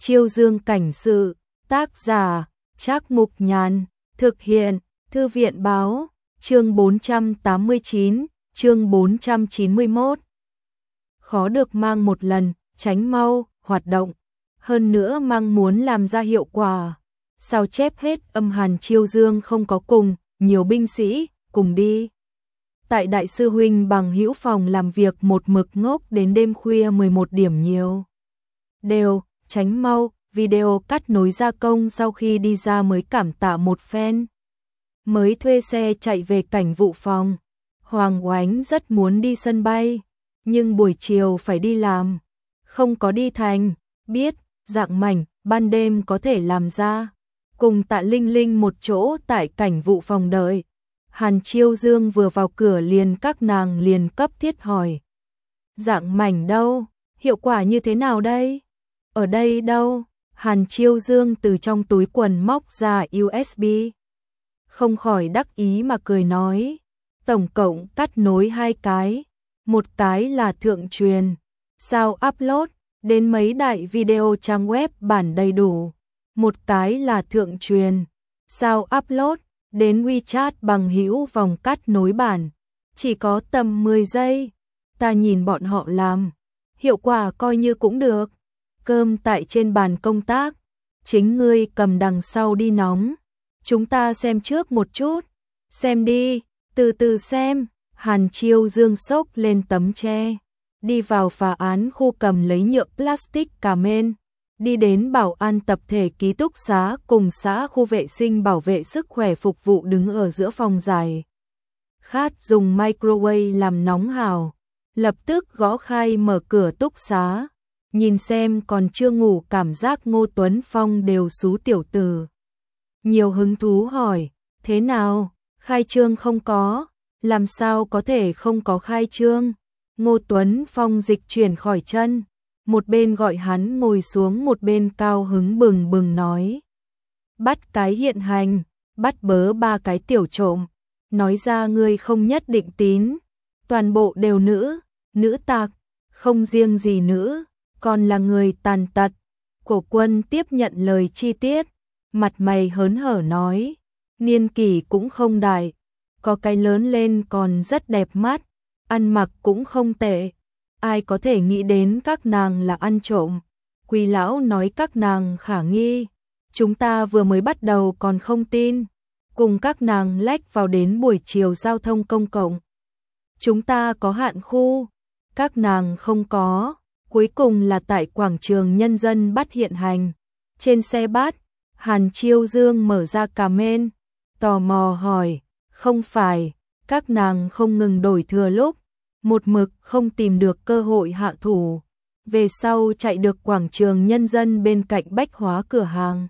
Chiêu Dương cảnh sự, tác giả, Trác Mục Nhàn, thực hiện, Thư viện báo, chương 489, chương 491. Khó được mang một lần, tránh mau, hoạt động, hơn nữa mang muốn làm ra hiệu quả. Sao chép hết âm Hàn Chiêu Dương không có cùng, nhiều binh sĩ, cùng đi. Tại đại sư huynh bằng hữu phòng làm việc một mực ngốc đến đêm khuya 11 điểm nhiều. Đều, tránh mau, video cắt nối gia công sau khi đi ra mới cảm tạ một phen. Mới thuê xe chạy về cảnh vụ phòng. Hoàng Oánh rất muốn đi sân bay, nhưng buổi chiều phải đi làm. Không có đi thành, biết, dạng mảnh, ban đêm có thể làm ra. Cùng Tạ Linh Linh một chỗ tại cảnh vụ phòng đợi. Hàn Chiêu Dương vừa vào cửa liền các nàng liền cấp thiết hỏi. Dạng mảnh đâu? Hiệu quả như thế nào đây? Ở đây đâu? Hàn Chiêu Dương từ trong túi quần móc ra USB. Không khỏi đắc ý mà cười nói. Tổng cộng cắt nối 2 cái. Một cái là thượng truyền. Sao upload đến mấy đại video trang web bản đầy đủ. Một cái là thượng truyền. Sao upload đến WeChat bằng hữu vòng cắt nối bản. Chỉ có tầm 10 giây. Ta nhìn bọn họ làm. Hiệu quả coi như cũng được. Cơm tại trên bàn công tác. Chính ngươi cầm đằng sau đi nóng. Chúng ta xem trước một chút. Xem đi, từ từ xem. Hàn Chiêu Dương xốc lên tấm tre. Đi vào phá án khu cầm lấy nhựa plastic cà mên. Đi đến bảo an tập thể ký túc xá cùng xã khu vệ sinh bảo vệ sức khỏe phục vụ đứng ở giữa phòng dài. Khát dùng microwave làm nóng hào. Lập tức gõ khai mở cửa túc xá. Nhìn xem còn chưa ngủ cảm giác Ngô Tuấn Phong đều xú tiểu tử. Nhiều hứng thú hỏi, thế nào, khai trương không có, làm sao có thể không có khai trương. Ngô Tuấn Phong dịch chuyển khỏi chân, một bên gọi hắn ngồi xuống một bên cao hứng bừng bừng nói. Bắt cái hiện hành, bắt bớ 3 cái tiểu trộm, nói ra ngươi không nhất định tín, toàn bộ đều nữ, nữ tạc, không riêng gì nữ, còn là người tàn tật. Cổ Quân tiếp nhận lời chi tiết, mặt mày hớn hở nói, niên kỷ cũng không đại, có cái lớn lên còn rất đẹp mắt, ăn mặc cũng không tệ, ai có thể nghĩ đến các nàng là ăn trộm. Quý lão nói các nàng khả nghi, chúng ta vừa mới bắt đầu còn không tin, cùng các nàng lách vào đến buổi chiều giao thông công cộng. Chúng ta có hạn khu, các nàng không có, cuối cùng là tại quảng trường nhân dân bắt hiện hành. Trên xe bắt, Hàn Chiêu Dương mở ra cà mên, tò mò hỏi, không phải, các nàng không ngừng đổi thừa lúc, một mực không tìm được cơ hội hạ thủ, về sau chạy được quảng trường nhân dân bên cạnh bách hóa cửa hàng.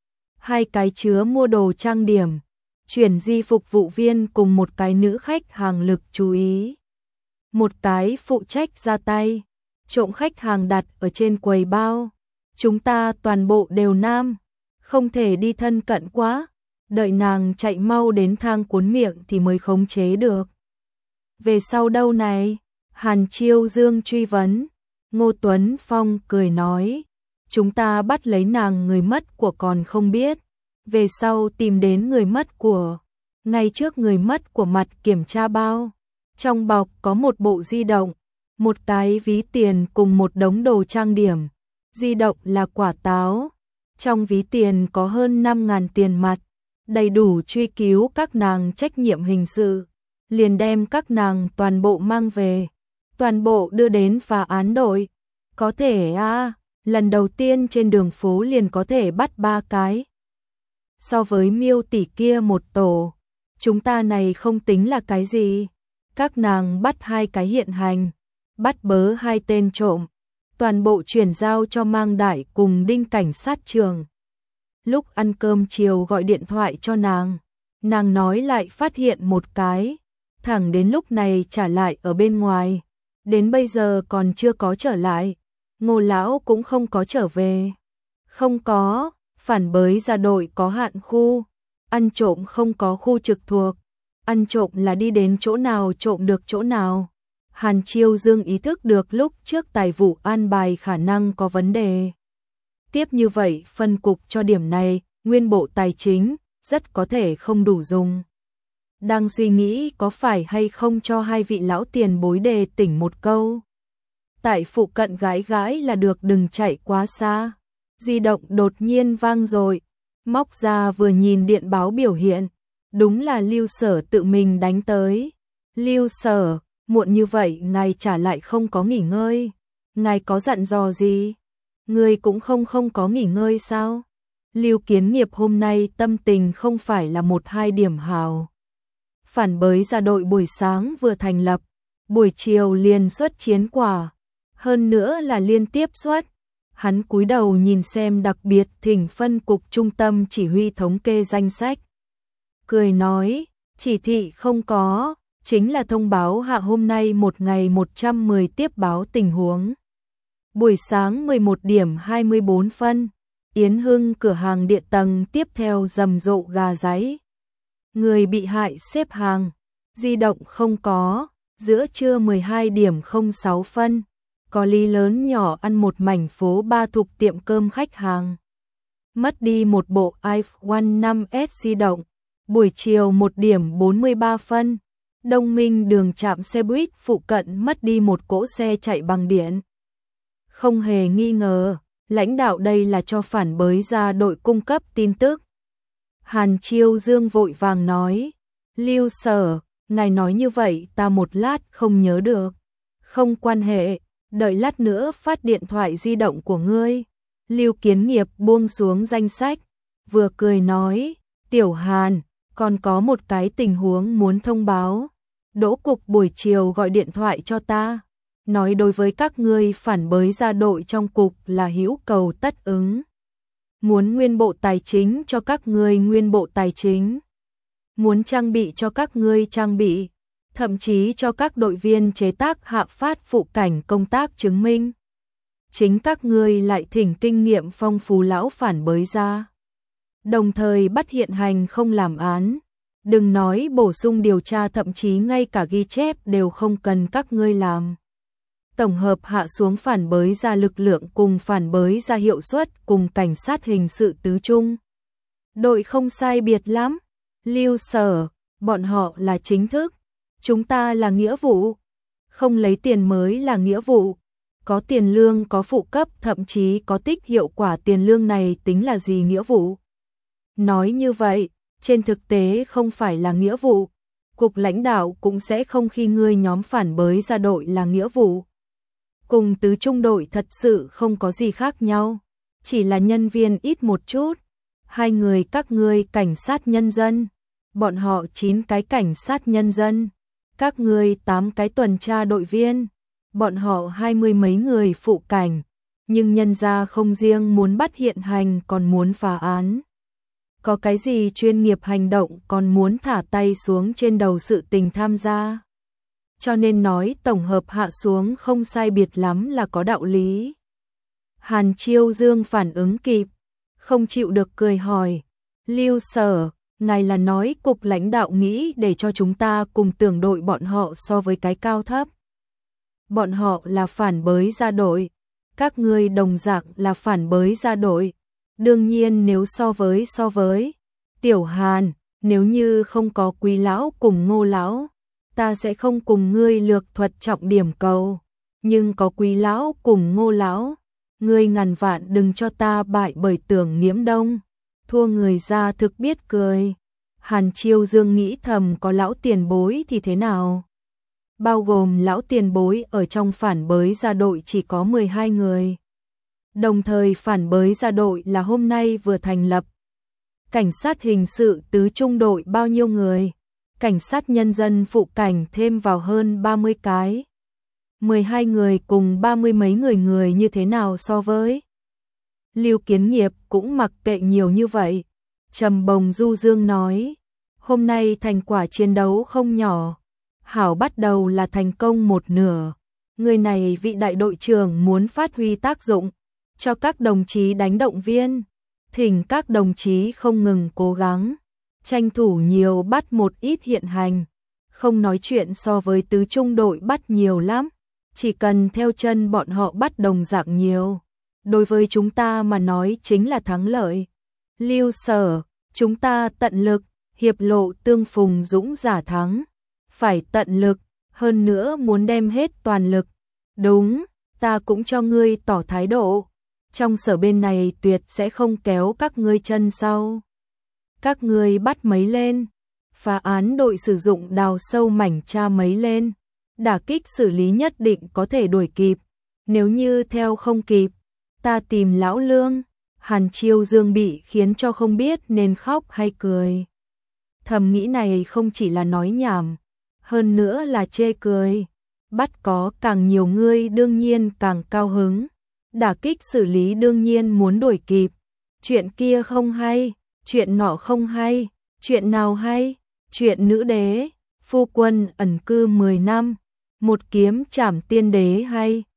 2 cái chứa mua đồ trang điểm, chuyển di phục vụ viên cùng một cái nữ khách hàng lực chú ý. Một cái phụ trách ra tay, trộm khách hàng đặt ở trên quầy bao. Chúng ta toàn bộ đều nam, không thể đi thân cận quá, đợi nàng chạy mau đến thang cuốn miệng thì mới khống chế được. Về sau đâu này? Hàn Chiêu Dương truy vấn. Ngô Tuấn Phong cười nói, chúng ta bắt lấy nàng người mất của còn không biết, về sau tìm đến người mất của. Ngay trước người mất của mặt kiểm tra bao, trong bọc có một bộ di động, một cái ví tiền cùng một đống đồ trang điểm. Di động là quả táo, trong ví tiền có hơn 5.000 tiền mặt, đầy đủ truy cứu các nàng trách nhiệm hình sự. Liền đem các nàng toàn bộ mang về, toàn bộ đưa đến phá án đội. Có thể lần đầu tiên trên đường phố liền có thể bắt 3 cái. So với Miêu tỷ kia một tổ, chúng ta này không tính là cái gì. Các nàng bắt 2 cái hiện hành, bắt bớ 2 tên trộm, toàn bộ chuyển giao cho Mang Đại cùng Đinh cảnh sát trường. Lúc ăn cơm chiều gọi điện thoại cho nàng nói lại phát hiện một cái, thẳng đến lúc này trả lại ở bên ngoài, đến bây giờ còn chưa có trở lại. Ngô lão cũng không có trở về. Không có, phản bới ra đội có hạn khu, ăn trộm không có khu trực thuộc, ăn trộm là đi đến chỗ nào trộm được chỗ nào. Hàn Chiêu Dương ý thức được lúc trước tài vụ an bài khả năng có vấn đề. Tiếp như vậy phân cục cho điểm này, nguyên bộ tài chính, rất có thể không đủ dùng. Đang suy nghĩ có phải hay không cho hai vị lão tiền bối đề tỉnh một câu. Tại phụ cận gái gái là được, đừng chạy quá xa. Di động đột nhiên vang rồi, móc ra vừa nhìn điện báo biểu hiện, đúng là Lưu Sở tự mình đánh tới. Lưu Sở, muộn như vậy ngài trả lại không có nghỉ ngơi, ngài có dặn dò gì? Ngươi cũng không có nghỉ ngơi sao? Lưu Kiến Nghiệp hôm nay tâm tình không phải là một hai điểm hào. Phản bới ra đội buổi sáng vừa thành lập, buổi chiều liền xuất chiến quả, hơn nữa là liên tiếp xuất. Hắn cúi đầu nhìn xem đặc biệt thỉnh phân cục trung tâm chỉ huy thống kê danh sách. Cười nói, chỉ thị không có, chính là thông báo hạ hôm nay một ngày 110 tiếp báo tình huống. Buổi sáng 11 điểm 24 phân, Yến Hưng cửa hàng điện tầng tiếp theo rầm rộ gà giấy. Người bị hại xếp hàng, di động không có, giữa trưa 12 điểm 06 phân. Có ly lớn nhỏ ăn một mảnh phố ba thuộc tiệm cơm khách hàng. Mất đi một bộ iPhone 5S di động. Buổi chiều 1 điểm 43 phân. Đông Minh đường trạm xe buýt phụ cận mất đi một cỗ xe chạy bằng điện. Không hề nghi ngờ, lãnh đạo đây là cho phản bới ra đội cung cấp tin tức. Hàn Chiêu Dương vội vàng nói, Lưu Sở, ngài nói như vậy ta một lát không nhớ được. Không quan hệ. Đợi lát nữa phát điện thoại di động của ngươi. Lưu Kiến Nghiệp buông xuống danh sách, vừa cười nói, Tiểu Hàn, còn có một cái tình huống muốn thông báo. Đỗ cục buổi chiều gọi điện thoại cho ta, nói đối với các ngươi phản bới ra đội trong cục là hữu cầu tất ứng. Muốn nguyên bộ tài chính cho các ngươi nguyên bộ tài chính. Muốn trang bị cho các ngươi trang bị. Thậm chí cho các đội viên chế tác hạ phát phụ cảnh công tác chứng minh. Chính các ngươi lại thỉnh kinh nghiệm phong phú lão phản bới ra. Đồng thời bắt hiện hành không làm án. Đừng nói bổ sung điều tra, thậm chí ngay cả ghi chép đều không cần các ngươi làm. Tổng hợp hạ xuống phản bới ra lực lượng cùng phản bới ra hiệu suất cùng cảnh sát hình sự tứ trung. Đội không sai biệt lắm. Lưu Sở, bọn họ là chính thức. Chúng ta là nghĩa vụ, không lấy tiền mới là nghĩa vụ, có tiền lương có phụ cấp thậm chí có tích hiệu quả tiền lương này tính là gì nghĩa vụ. Nói như vậy, trên thực tế không phải là nghĩa vụ, cục lãnh đạo cũng sẽ không khi ngươi nhóm phản bới ra đội là nghĩa vụ. Cùng tứ trung đội thật sự không có gì khác nhau, chỉ là nhân viên ít một chút. Hai người các ngươi cảnh sát nhân dân, bọn họ 9 cái cảnh sát nhân dân. Các ngươi 8 cái tuần tra đội viên, bọn họ 20 mấy người phụ cảnh, nhưng nhân ra không riêng muốn bắt hiện hành còn muốn phá án. Có cái gì chuyên nghiệp hành động còn muốn thả tay xuống trên đầu sự tình tham gia. Cho nên nói tổng hợp hạ xuống không sai biệt lắm là có đạo lý. Hàn Chiêu Dương phản ứng kịp, không chịu được cười hỏi, Lưu Sở, ngài là nói cục lãnh đạo nghĩ để cho chúng ta cùng tưởng đội bọn họ so với cái cao thấp. Bọn họ là phản bới ra đội, các ngươi đồng dạng là phản bới ra đội. Đương nhiên nếu so với, Tiểu Hàn, nếu như không có Quý lão cùng Ngô lão, ta sẽ không cùng ngươi lược thuật trọng điểm cầu. Nhưng có Quý lão cùng Ngô lão, ngươi ngàn vạn đừng cho ta bại bởi Tưởng Nghiễm Đông. Thua người ra thực biết cười. Hàn Chiêu Dương nghĩ thầm có lão tiền bối thì thế nào? Bao gồm lão tiền bối ở trong phản bới ra đội chỉ có 12 người. Đồng thời phản bới ra đội là hôm nay vừa thành lập. Cảnh sát hình sự tứ trung đội bao nhiêu người? Cảnh sát nhân dân phụ cảnh thêm vào hơn 30 cái. 12 người cùng 30 mấy người như thế nào so với? Lưu Kiến Nghiệp cũng mặc kệ nhiều như vậy. Trầm bồng du dương nói, hôm nay thành quả chiến đấu không nhỏ. Hảo bắt đầu là thành công một nửa. Người này vị đại đội trưởng muốn phát huy tác dụng, cho các đồng chí đánh động viên. Thỉnh các đồng chí không ngừng cố gắng, tranh thủ nhiều bắt một ít hiện hành. Không nói chuyện so với tứ trung đội bắt nhiều lắm, chỉ cần theo chân bọn họ bắt đồng dạng nhiều. đối với chúng ta mà nói chính là thắng lợi. Lưu Sở, chúng ta tận lực, hiệp lộ tương phùng dũng giả thắng. Phải tận lực, hơn nữa muốn đem hết toàn lực. Đúng, ta cũng cho ngươi tỏ thái độ. Trong Sở bên này tuyệt sẽ không kéo các ngươi chân sau. Các ngươi bắt mấy lên. Phá án đội sử dụng đào sâu mảnh tra mấy lên. Đả kích xử lý nhất định có thể đuổi kịp. Nếu như theo không kịp, ta tìm lão Lương. Hàn Chiêu Dương bị khiến cho không biết nên khóc hay cười. Thầm nghĩ này không chỉ là nói nhảm, hơn nữa là chê cười. Bắt có càng nhiều người đương nhiên càng cao hứng. Đả kích xử lý đương nhiên muốn đuổi kịp. Chuyện kia không hay, chuyện nọ không hay, chuyện nào hay? Chuyện nữ đế, phu quân ẩn cư 10 năm, một kiếm trảm tiên đế hay?